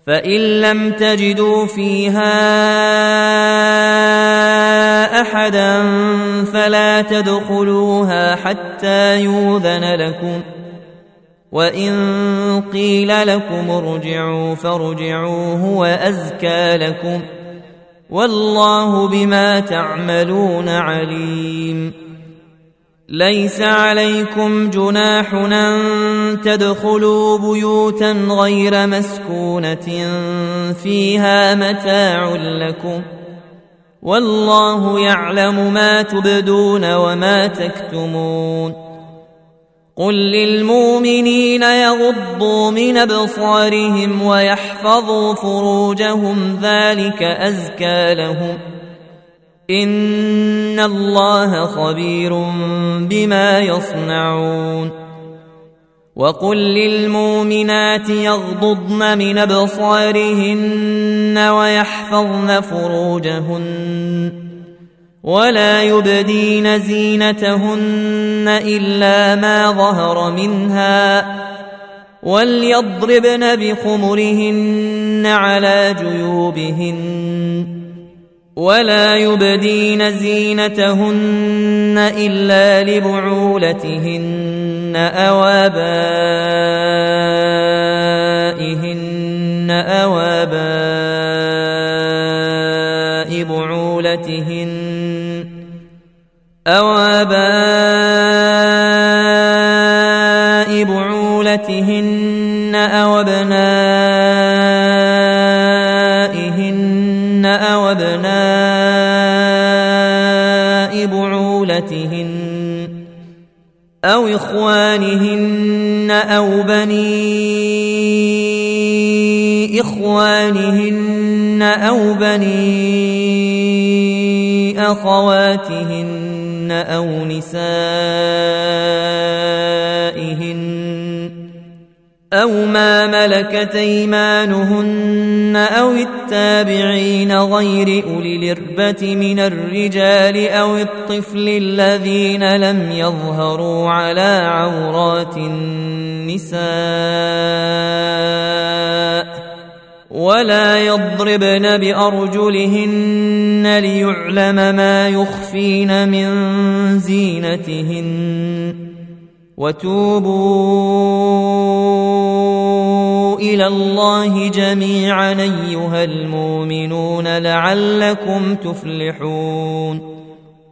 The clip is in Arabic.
فإن لم تجدوا فيها أحدا فلا تدخلوها حتى يؤذن لكم، وإن قيل لكم ارجعوا فارجعوا هو أزكى لكم، والله بما تعملون عليم. ليس عليكم جناح أن تدخلوا بيوتا غير مسكونة فيها متاع لكم، والله يعلم ما تبدون وما تكتمون. قل للمؤمنين يغضوا من أبصارهم ويحفظوا فروجهم ذلك أزكى لهم، إن الله خبير بما يصنعون. وقل للمؤمنات يغضضن من أبصارهن ويحفظن فروجهن ولا يبدين زينتهن إلا ما ظهر منها، وليضربن بخمرهن على جيوبهن، ولا يبدين زينتهن إلا لبعولتهن أو آبائهن أو آباء بعولتهن أو أبنائهن أو أبناء بعولتهن أو إخوانهن أو بني إخوانهن أو بني أخواتهن أو نسائهن أو ما ملكت أيمانهن أو التابعين غير أولي الإربة من الرجال أو الطفل الذين لم يظهروا على عورات النساء، ولا يضربن بأرجلهن ليعلم ما يخفين من زينتهن. وتوبوا إلى الله جميعا أيها المؤمنون لعلكم تفلحون.